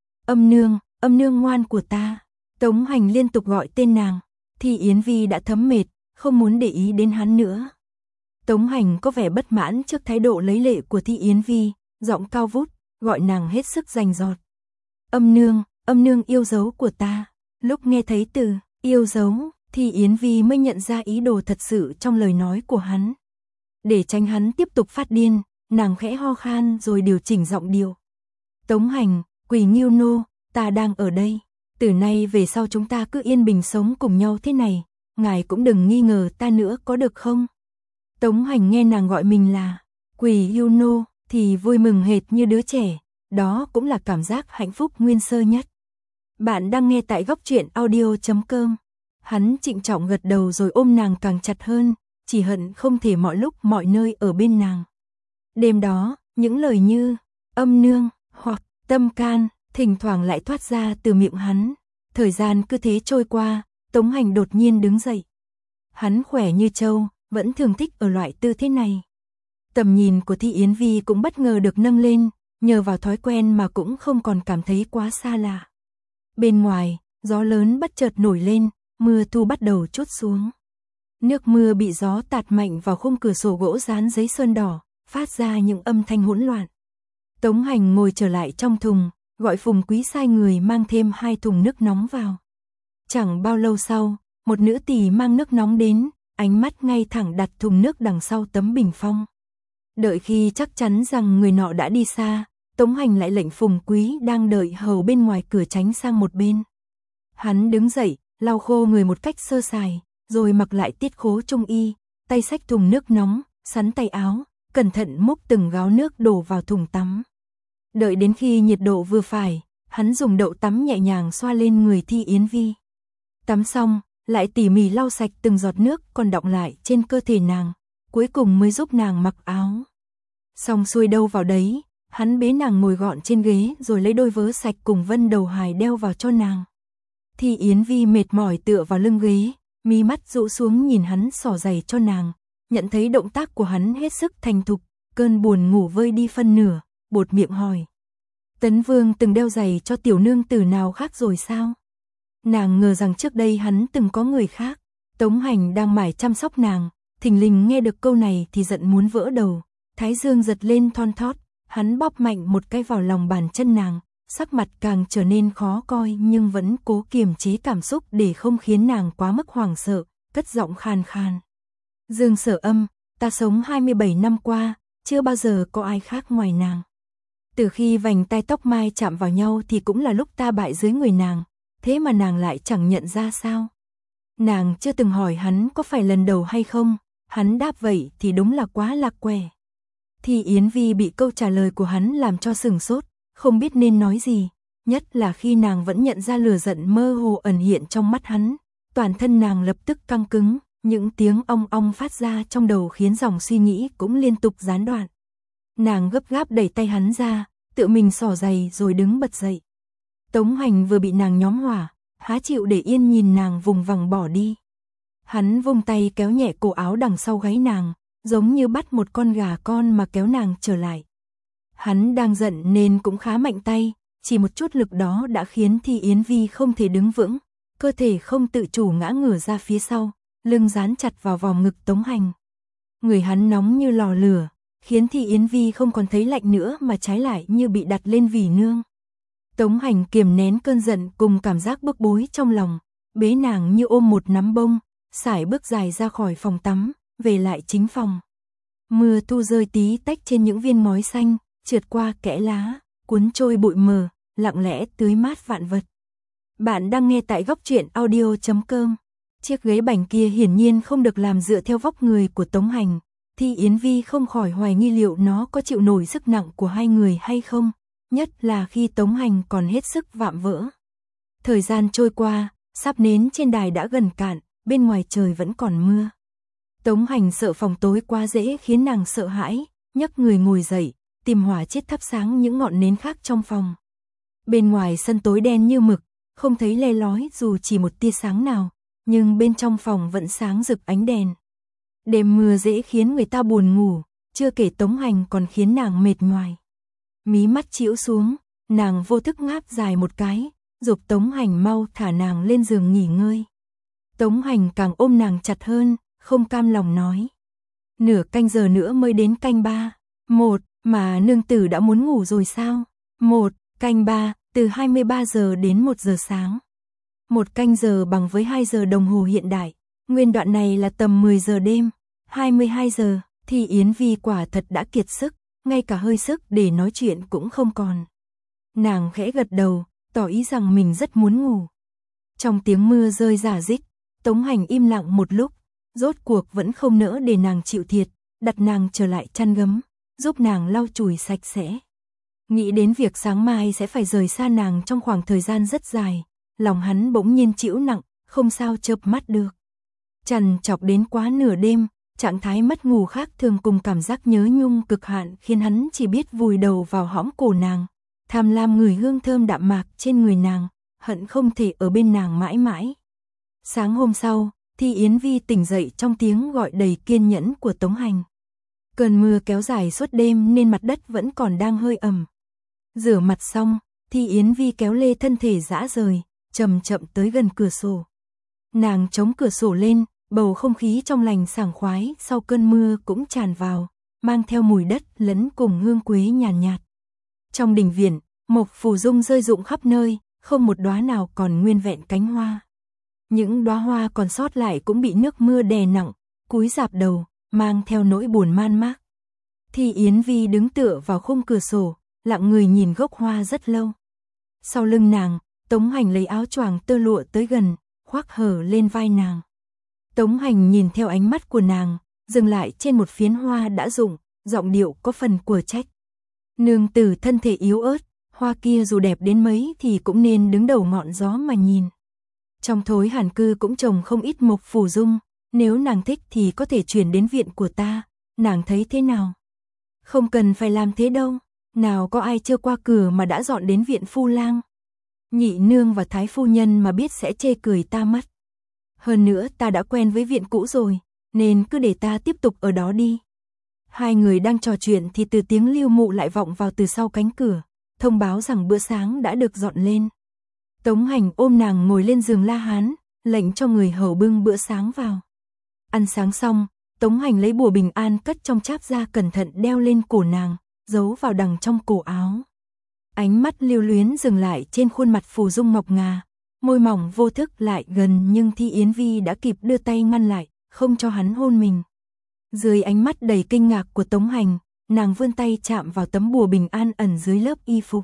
Âm nương, âm nương ngoan của ta. Tống Hành liên tục gọi tên nàng, Thi Yến Vi đã thấm mệt, không muốn để ý đến hắn nữa. Tống Hành có vẻ bất mãn trước thái độ lấy lệ của Thi Yến Vi, giọng cao vút, gọi nàng hết sức rành rọt. Âm nương, âm nương yêu dấu của ta. Lúc nghe thấy từ yêu dấu, Thi Yến Vi mới nhận ra ý đồ thật sự trong lời nói của hắn. Để tránh hắn tiếp tục phát điên, nàng khẽ ho khan rồi điều chỉnh giọng điệu. Tống Hành, Quỷ Ngưu Nô, ta đang ở đây. Từ nay về sau chúng ta cứ yên bình sống cùng nhau thế này, ngài cũng đừng nghi ngờ ta nữa có được không? Tống Hành nghe nàng gọi mình là Quỷ Ngưu Nô thì vui mừng hệt như đứa trẻ, đó cũng là cảm giác hạnh phúc nguyên sơ nhất. Bạn đang nghe tại góc truyện audio chấm com. Hắn trịnh trọng gật đầu rồi ôm nàng càng chặt hơn, chỉ hận không thể mọi lúc mọi nơi ở bên nàng. Đêm đó, những lời như âm nương hoặc tâm can thỉnh thoảng lại thoát ra từ miệng hắn. Thời gian cứ thế trôi qua, Tống Hành đột nhiên đứng dậy. Hắn khỏe như trâu, vẫn thường thích ở loại tư thế này. Tầm nhìn của Thi Yến Vi cũng bất ngờ được nâng lên, nhờ vào thói quen mà cũng không còn cảm thấy quá xa lạ. Bên ngoài, gió lớn bất chợt nổi lên, mưa thu bắt đầu trút xuống. Nước mưa bị gió tạt mạnh vào khung cửa sổ gỗ dán giấy sơn đỏ, phát ra những âm thanh hỗn loạn. Tống Hành ngồi trở lại trong thùng, gọi Phùng Quý sai người mang thêm hai thùng nước nóng vào. Chẳng bao lâu sau, một nữ tỳ mang nước nóng đến, ánh mắt ngay thẳng đặt thùng nước đằng sau tấm bình phong. Đợi khi chắc chắn rằng người nọ đã đi xa, Tống Hành lại lệnh Phùng Quý đang đợi hầu bên ngoài cửa tránh sang một bên. Hắn đứng dậy, lau khô người một cách sơ sài, rồi mặc lại tiết khố trung y, tay xách thùng nước nóng, sắn tay áo, cẩn thận múc từng gáo nước đổ vào thùng tắm. Đợi đến khi nhiệt độ vừa phải, hắn dùng đậu tắm nhẹ nhàng xoa lên người Thi Yến Vi. Tắm xong, lại tỉ mỉ lau sạch từng giọt nước còn đọng lại trên cơ thể nàng, cuối cùng mới giúp nàng mặc áo. Xong xuôi đâu vào đấy, hắn bế nàng ngồi gọn trên ghế rồi lấy đôi vớ sạch cùng vân đầu hài đeo vào cho nàng. Thi Yến Vi mệt mỏi tựa vào lưng ghế, mi mắt rũ xuống nhìn hắn xỏ giày cho nàng, nhận thấy động tác của hắn hết sức thành thục, cơn buồn ngủ vơi đi phân nửa, buột miệng hỏi. Tấn Vương từng đeo giày cho tiểu nương tử nào khác rồi sao? Nàng ngờ rằng trước đây hắn từng có người khác. Tống Hành đang mải chăm sóc nàng, thình lình nghe được câu này thì giận muốn vỡ đầu, thái dương giật lên thon thót, hắn bóp mạnh một cái vào lòng bàn chân nàng, sắc mặt càng trở nên khó coi nhưng vẫn cố kiềm chế cảm xúc để không khiến nàng quá mức hoảng sợ, cất giọng khan khan. Dương Sở Âm, ta sống hai mươi bảy năm qua, chưa bao giờ có ai khác ngoài nàng. Từ khi vành tai tóc mai chạm vào nhau thì cũng là lúc ta bại dưới người nàng, thế mà nàng lại chẳng nhận ra sao? Nàng chưa từng hỏi hắn có phải lần đầu hay không, hắn đáp vậy thì đúng là quá lạc quẻ. Thì Yến Vi bị câu trả lời của hắn làm cho sửng sốt, không biết nên nói gì, nhất là khi nàng vẫn nhận ra lửa giận mơ hồ ẩn hiện trong mắt hắn, toàn thân nàng lập tức căng cứng, những tiếng ong ong phát ra trong đầu khiến dòng suy nghĩ cũng liên tục gián đoạn. Nàng gấp gáp đẩy tay hắn ra, tự mình xỏ giày rồi đứng bật dậy. Tống Hành vừa bị nàng nhóm hỏa, há chịu để yên nhìn nàng vùng vằng bỏ đi. Hắn vung tay kéo nhẹ cổ áo đằng sau gáy nàng, giống như bắt một con gà con mà kéo nàng trở lại. Hắn đang giận nên cũng khá mạnh tay, chỉ một chút lực đó đã khiến Thi Yến Vi không thể đứng vững, cơ thể không tự chủ ngã ngửa ra phía sau, lưng dán chặt vào vòng ngực Tống Hành. Người hắn nóng như lò lửa, khiến Thi Yến Vi không còn thấy lạnh nữa mà trái lại như bị đặt lên vỉ nương. Tống Hành kiềm nén cơn giận cùng cảm giác bức bối trong lòng, bế nàng như ôm một nắm bông, sải bước dài ra khỏi phòng tắm, về lại chính phòng. Mưa thu rơi tí tách trên những viên ngói xanh, trượt qua kẽ lá, cuốn trôi bụi mờ, lặng lẽ tưới mát vạn vật. Bạn đang nghe tại góc truyện audio chấm com. Chiếc ghế bành kia hiển nhiên không được làm dựa theo vóc người của Tống Hành. Thi Yến Vi không khỏi hoài nghi liệu nó có chịu nổi sức nặng của hai người hay không, nhất là khi Tống Hành còn hết sức vạm vỡ. Thời gian trôi qua, sắp nến trên đài đã gần cạn, bên ngoài trời vẫn còn mưa. Tống Hành sợ phòng tối quá dễ khiến nàng sợ hãi, nhấc người ngồi dậy, tìm hỏa chiết thắp sáng những ngọn nến khác trong phòng. Bên ngoài sân tối đen như mực, không thấy le lói dù chỉ một tia sáng nào, nhưng bên trong phòng vẫn sáng rực ánh đèn. Đêm mưa dễ khiến người ta buồn ngủ, chưa kể Tống Hành còn khiến nàng mệt nhoài. Mí mắt chĩu xuống, nàng vô thức ngáp dài một cái, giục Tống Hành mau thả nàng lên giường nghỉ ngơi. Tống Hành càng ôm nàng chặt hơn, không cam lòng nói. Nửa canh giờ nữa mới đến canh ba. Một, mà nương tử đã muốn ngủ rồi sao? Một, canh ba, từ hai mươi ba giờ đến một giờ sáng. Một canh giờ bằng với hai giờ đồng hồ hiện đại. Nguyên đoạn này là tầm mười giờ đêm. hai mươi hai giờ, thì Yến Vi quả thật đã kiệt sức, ngay cả hơi sức để nói chuyện cũng không còn. Nàng khẽ gật đầu, tỏ ý rằng mình rất muốn ngủ. Trong tiếng mưa rơi rả rích, Tống Hành im lặng một lúc, rốt cuộc vẫn không nỡ để nàng chịu thiệt, đặt nàng trở lại chăn gấm, giúp nàng lau chùi sạch sẽ. Nghĩ đến việc sáng mai sẽ phải rời xa nàng trong khoảng thời gian rất dài, lòng hắn bỗng nhiên chịu nặng, không sao chợp mắt được. Trằn trọc đến quá nửa đêm, trạng thái mất ngủ khác thường cùng cảm giác nhớ nhung cực hạn khiến hắn chỉ biết vùi đầu vào hõm cổ nàng, tham lam ngửi hương thơm đạm mạc trên người nàng, hận không thể ở bên nàng mãi mãi. Sáng hôm sau, Thi Yến Vi tỉnh dậy trong tiếng gọi đầy kiên nhẫn của Tống Hành. Cơn mưa kéo dài suốt đêm nên mặt đất vẫn còn đang hơi ẩm. Rửa mặt xong, Thi Yến Vi kéo lê thân thể rã rời, chậm chậm tới gần cửa sổ. Nàng chống cửa sổ lên, bầu không khí trong lành sảng khoái sau cơn mưa cũng tràn vào, mang theo mùi đất lẫn cùng hương quế nhàn nhạt, nhạt. Trong đình viện, mộc phù dung rơi rụng khắp nơi, không một đóa nào còn nguyên vẹn cánh hoa. Những đóa hoa còn sót lại cũng bị nước mưa đè nặng, cúi rạp đầu, mang theo nỗi buồn man mác. Thi Yến Vi đứng tựa vào khung cửa sổ, lặng người nhìn gốc hoa rất lâu. Sau lưng nàng, Tống Hành lấy áo choàng tơ lụa tới gần, khoác hở lên vai nàng. Tống Hành nhìn theo ánh mắt của nàng, dừng lại trên một phiến hoa đã rụng, giọng điệu có phần của trách. Nương tử thân thể yếu ớt, hoa kia dù đẹp đến mấy thì cũng nên đứng đầu ngọn gió mà nhìn. Trong thối hàn cư cũng trồng không ít mộc phù dung, nếu nàng thích thì có thể chuyển đến viện của ta, nàng thấy thế nào? Không cần phải làm thế đâu, nào có ai chưa qua cửa mà đã dọn đến viện phu lang. Nhị nương và thái phu nhân mà biết sẽ chê cười ta mất. Hơn nữa ta đã quen với viện cũ rồi, nên cứ để ta tiếp tục ở đó đi. Hai người đang trò chuyện thì từ tiếng Lưu Mụ lại vọng vào từ sau cánh cửa, thông báo rằng bữa sáng đã được dọn lên. Tống Hành ôm nàng ngồi lên giường La Hán, lệnh cho người hầu bưng bữa sáng vào. Ăn sáng xong, Tống Hành lấy bùa bình an cất trong cháp ra cẩn thận đeo lên cổ nàng, giấu vào đằng trong cổ áo. Ánh mắt lưu luyến dừng lại trên khuôn mặt phù dung ngọc ngà, môi mỏng vô thức lại gần nhưng Thi Yến Vi đã kịp đưa tay ngăn lại, không cho hắn hôn mình. Dưới ánh mắt đầy kinh ngạc của Tống Hành, nàng vươn tay chạm vào tấm bùa bình an ẩn dưới lớp y phục.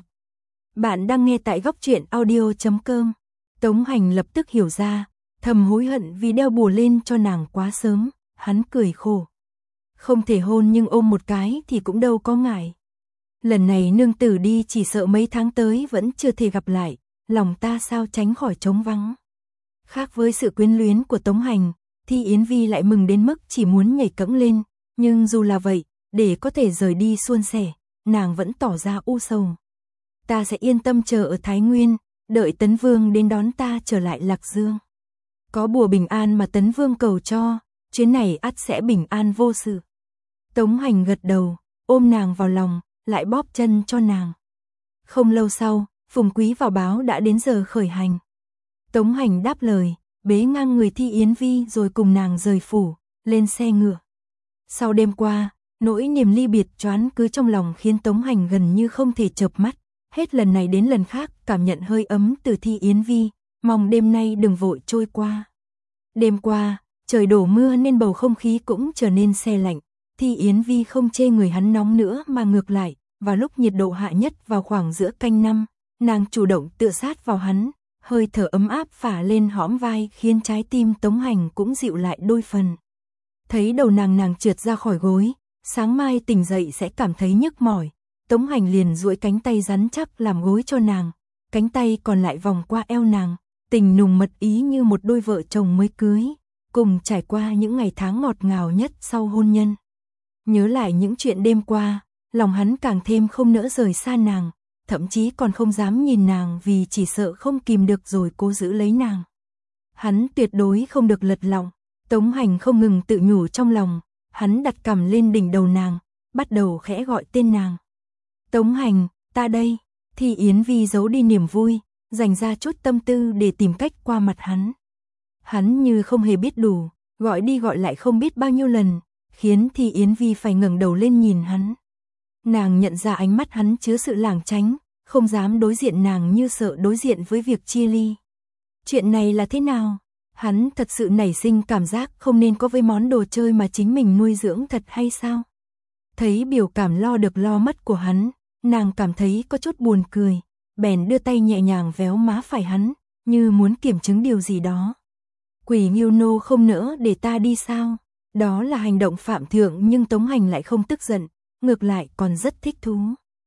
Bạn đang nghe tại góc truyện audio chấm com. Tống Hành lập tức hiểu ra, thầm hối hận vì đeo bùa lên cho nàng quá sớm, hắn cười khổ. Không thể hôn nhưng ôm một cái thì cũng đâu có ngại. Lần này nương tử đi chỉ sợ mấy tháng tới vẫn chưa thể gặp lại, lòng ta sao tránh khỏi trống vắng. Khác với sự quyến luyến của Tống Hành, Thi Yến Vi lại mừng đến mức chỉ muốn nhảy cẫng lên, nhưng dù là vậy, để có thể rời đi suôn sẻ, nàng vẫn tỏ ra u sầu. Ta sẽ yên tâm chờ ở Thái Nguyên, đợi Tấn Vương đến đón ta trở lại Lạc Dương. Có bùa bình an mà Tấn Vương cầu cho, chuyến này ắt sẽ bình an vô sự. Tống Hành gật đầu, ôm nàng vào lòng, lại bóp chân cho nàng. Không lâu sau, Phùng Quý vào báo đã đến giờ khởi hành. Tống Hành đáp lời, bế ngang người Thi Yến Vi rồi cùng nàng rời phủ, lên xe ngựa. Sau đêm qua, nỗi niềm ly biệt choán cứ trong lòng khiến Tống Hành gần như không thể chợp mắt. Hết lần này đến lần khác cảm nhận hơi ấm từ Thi Yến Vi, mong đêm nay đừng vội trôi qua. Đêm qua, trời đổ mưa nên bầu không khí cũng trở nên se lạnh. Thi Yến Vi không chê người hắn nóng nữa mà ngược lại, vào lúc nhiệt độ hạ nhất vào khoảng giữa canh năm, nàng chủ động tựa sát vào hắn, hơi thở ấm áp phả lên hõm vai khiến trái tim Tống Hành cũng dịu lại đôi phần. Thấy đầu nàng nàng trượt ra khỏi gối, sáng mai tỉnh dậy sẽ cảm thấy nhức mỏi. Tống Hành liền duỗi cánh tay rắn chắc làm gối cho nàng, cánh tay còn lại vòng qua eo nàng, tình nùng mật ý như một đôi vợ chồng mới cưới, cùng trải qua những ngày tháng ngọt ngào nhất sau hôn nhân. Nhớ lại những chuyện đêm qua, lòng hắn càng thêm không nỡ rời xa nàng, thậm chí còn không dám nhìn nàng vì chỉ sợ không kìm được rồi cố giữ lấy nàng. Hắn tuyệt đối không được lật lọng. Tống Hành không ngừng tự nhủ trong lòng, hắn đặt cằm lên đỉnh đầu nàng, bắt đầu khẽ gọi tên nàng. Tống Hành, ta đây. Thi Yến Vi giấu đi niềm vui, dành ra chút tâm tư để tìm cách qua mặt hắn. Hắn như không hề biết đủ, gọi đi gọi lại không biết bao nhiêu lần, khiến Thi Yến Vi phải ngẩng đầu lên nhìn hắn. Nàng nhận ra ánh mắt hắn chứa sự lảng tránh, không dám đối diện nàng như sợ đối diện với việc chia ly. Chuyện này là thế nào? Hắn thật sự nảy sinh cảm giác không nên có với món đồ chơi mà chính mình nuôi dưỡng thật hay sao? Thấy biểu cảm lo được lo mất của hắn, nàng cảm thấy có chút buồn cười, bèn đưa tay nhẹ nhàng véo má phải hắn, như muốn kiểm chứng điều gì đó. Quỷ Nghiêu Nô không nỡ để ta đi sao? Đó là hành động phạm thượng nhưng Tống Hành lại không tức giận, ngược lại còn rất thích thú.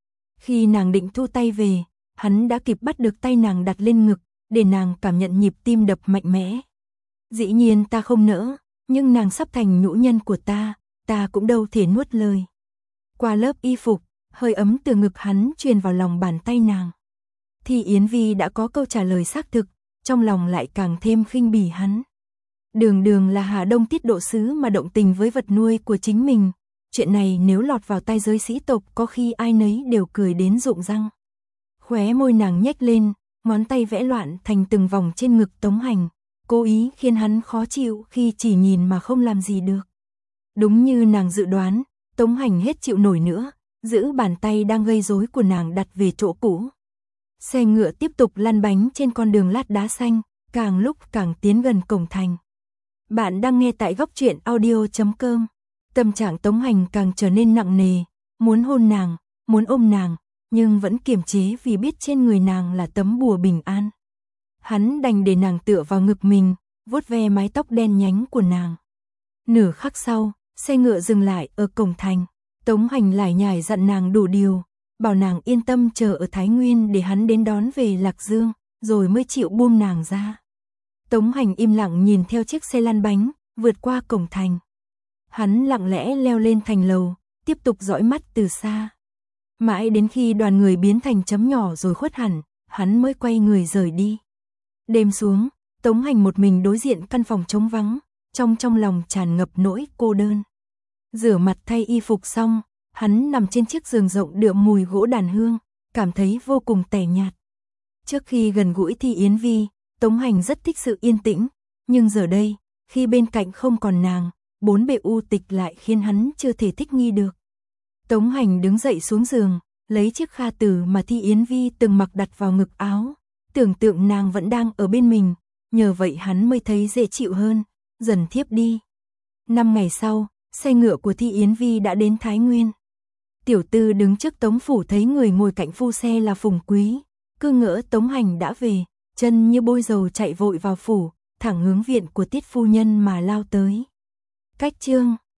Khi nàng định thu tay về, hắn đã kịp bắt được tay nàng đặt lên ngực, để nàng cảm nhận nhịp tim đập mạnh mẽ. Dĩ nhiên ta không nỡ, nhưng nàng sắp thành nhũ nhân của ta, ta cũng đâu thể nuốt lời. Qua lớp y phục, hơi ấm từ ngực hắn truyền vào lòng bàn tay nàng. Thi Yến Vi đã có câu trả lời xác thực, trong lòng lại càng thêm khinh bỉ hắn. Đường đường là Hà Đông tiết độ sứ mà động tình với vật nuôi của chính mình. Chuyện này nếu lọt vào tai giới sĩ tộc có khi ai nấy đều cười đến rụng răng. Khóe môi nàng nhếch lên, ngón tay vẽ loạn thành từng vòng trên ngực Tống Hành, cố ý khiến hắn khó chịu khi chỉ nhìn mà không làm gì được. Đúng như nàng dự đoán, Tống Hành hết chịu nổi nữa, giữ bàn tay đang gây rối của nàng đặt về chỗ cũ. Xe ngựa tiếp tục lăn bánh trên con đường lát đá xanh, càng lúc càng tiến gần cổng thành. Bạn đang nghe tại góc truyện audio chấm com. Tâm trạng Tống Hành càng trở nên nặng nề, muốn hôn nàng, muốn ôm nàng, nhưng vẫn kiềm chế vì biết trên người nàng là tấm bùa bình an. Hắn đành để nàng tựa vào ngực mình, vuốt ve mái tóc đen nhánh của nàng. Nửa khắc sau, xe ngựa dừng lại ở cổng thành. Tống Hành lải nhải dặn nàng đủ điều, bảo nàng yên tâm chờ ở Thái Nguyên để hắn đến đón về Lạc Dương, rồi mới chịu buông nàng ra. Tống Hành im lặng nhìn theo chiếc xe lăn bánh, vượt qua cổng thành. Hắn lặng lẽ leo lên thành lầu, tiếp tục dõi mắt từ xa. Mãi đến khi đoàn người biến thành chấm nhỏ rồi khuất hẳn, hắn mới quay người rời đi. Đêm xuống, Tống Hành một mình đối diện căn phòng trống vắng, trong trong lòng tràn ngập nỗi cô đơn. Rửa mặt thay y phục xong, hắn nằm trên chiếc giường rộng đượm mùi gỗ đàn hương, cảm thấy vô cùng tẻ nhạt. Trước khi gần gũi Thi Yến Vi, Tống Hành rất thích sự yên tĩnh, nhưng giờ đây, khi bên cạnh không còn nàng, bốn bề u tịch lại khiến hắn chưa thể thích nghi được. Tống Hành đứng dậy xuống giường, lấy chiếc kha tử mà Thi Yến Vi từng mặc đặt vào ngực áo, tưởng tượng nàng vẫn đang ở bên mình, nhờ vậy hắn mới thấy dễ chịu hơn, dần thiếp đi. Năm ngày sau, xe ngựa của Thi Yến Vi đã đến Thái Nguyên. Tiểu tư đứng trước Tống phủ thấy người ngồi cạnh phu xe là Phùng Quý, cứ ngỡ Tống Hành đã về, chân như bôi dầu chạy vội vào phủ, thẳng hướng viện của Tiết phu nhân mà lao tới. Cách chương